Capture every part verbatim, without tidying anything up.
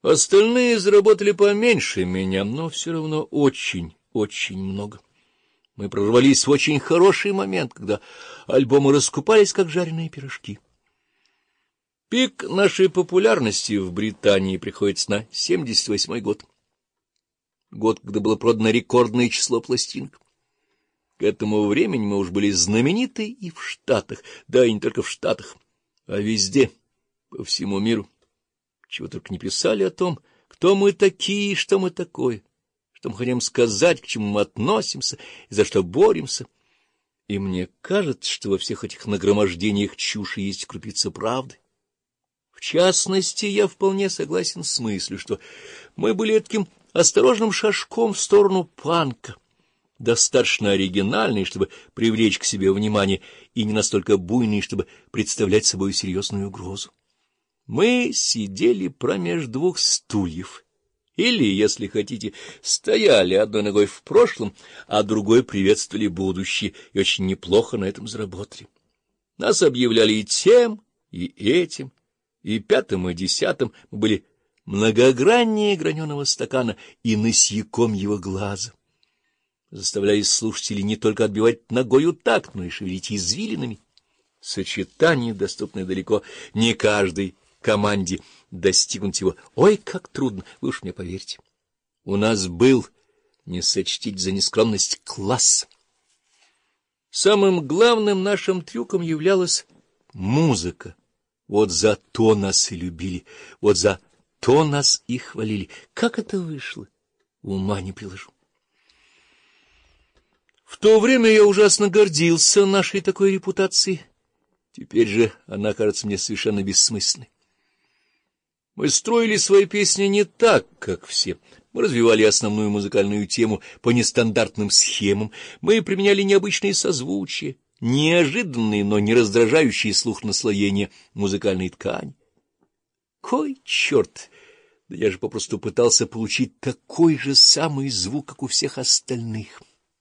Остальные заработали поменьше меня, но все равно очень, очень много. Мы прорвались в очень хороший момент, когда альбомы раскупались, как жареные пирожки. Пик нашей популярности в Британии приходится на семьдесят восьмой год. Год, когда было продано рекордное число пластинок. К этому времени мы уж были знамениты и в Штатах, да и не только в Штатах, а везде, по всему миру. Чего только не писали о том, кто мы такие, что мы такое, что мы хотим сказать, к чему мы относимся и за что боремся. И мне кажется, что во всех этих нагромождениях чуши есть крупица правды. В частности, я вполне согласен с мыслью, что мы были таким осторожным шажком в сторону панка, достаточно оригинальный, чтобы привлечь к себе внимание, и не настолько буйный, чтобы представлять собой серьезную угрозу. Мы сидели промеж двух стульев, или, если хотите, стояли одной ногой в прошлом, а другой приветствовали будущее, и очень неплохо на этом заработали. Нас объявляли и тем, и этим, и пятым, и десятым. Мы были многограннее граненого стакана и носьяком его глаза. Заставляли слушателей не только отбивать ногою такт, но и шевелить извилинами. Сочетание, доступное далеко не каждой команде, достигнуть его. Ой, как трудно, вы уж мне поверьте. У нас был, не сочтите за нескромность, класс. Самым главным нашим трюком являлась музыка. Вот за то нас и любили, вот за то нас и хвалили. Как это вышло? Ума не приложу. В то время я ужасно гордился нашей такой репутацией. Теперь же она кажется мне совершенно бессмысленной. Мы строили свои песни не так, как все. Мы развивали основную музыкальную тему по нестандартным схемам. Мы применяли необычные созвучия, неожиданные, но не раздражающие слух наслоения музыкальной ткани. Кой черт! Да я же попросту пытался получить такой же самый звук, как у всех остальных.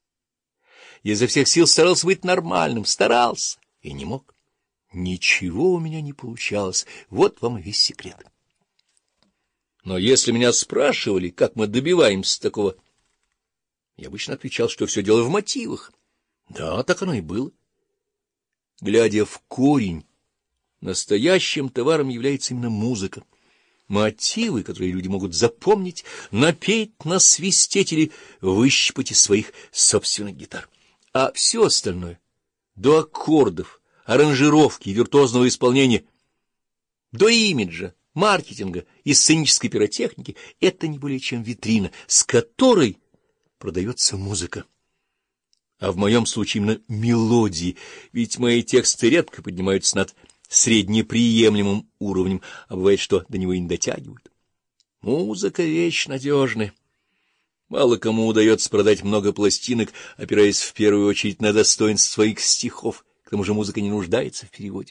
Я изо всех сил старался быть нормальным, старался и не мог. Ничего у меня не получалось. Вот вам и весь секрет. Но если меня спрашивали, как мы добиваемся такого, я обычно отвечал, что все дело в мотивах. Да, так оно и было. Глядя в корень, настоящим товаром является именно музыка. Мотивы, которые люди могут запомнить, напеть, насвистеть или выщипать из своих собственных гитар. А все остальное, до аккордов, аранжировки, виртуозного исполнения, до имиджа, маркетинга и сценической пиротехники, это не более чем витрина, с которой продается музыка. А в моем случае именно мелодии, ведь мои тексты редко поднимаются над среднеприемлемым уровнем, а бывает, что до него и не дотягивают. Музыка — вещь надежная. Мало кому удается продать много пластинок, опираясь в первую очередь на достоинство своих стихов. К тому же музыка не нуждается в переводе.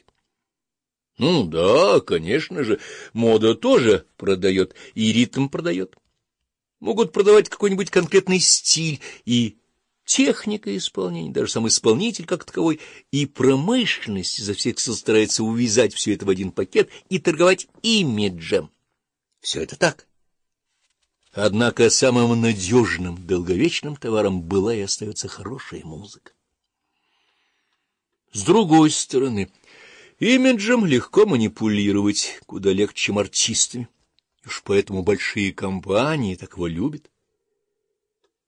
Ну да, конечно же, мода тоже продает, и ритм продает. Могут продавать какой-нибудь конкретный стиль и техника исполнения, даже сам исполнитель как таковой, и промышленность изо всех сил старается увязать все это в один пакет и торговать имиджем. Все это так. Однако самым надежным, долговечным товаром была и остается хорошая музыка. С другой стороны, имиджем легко манипулировать, куда легче, чем артистами. И уж поэтому большие компании так его любят.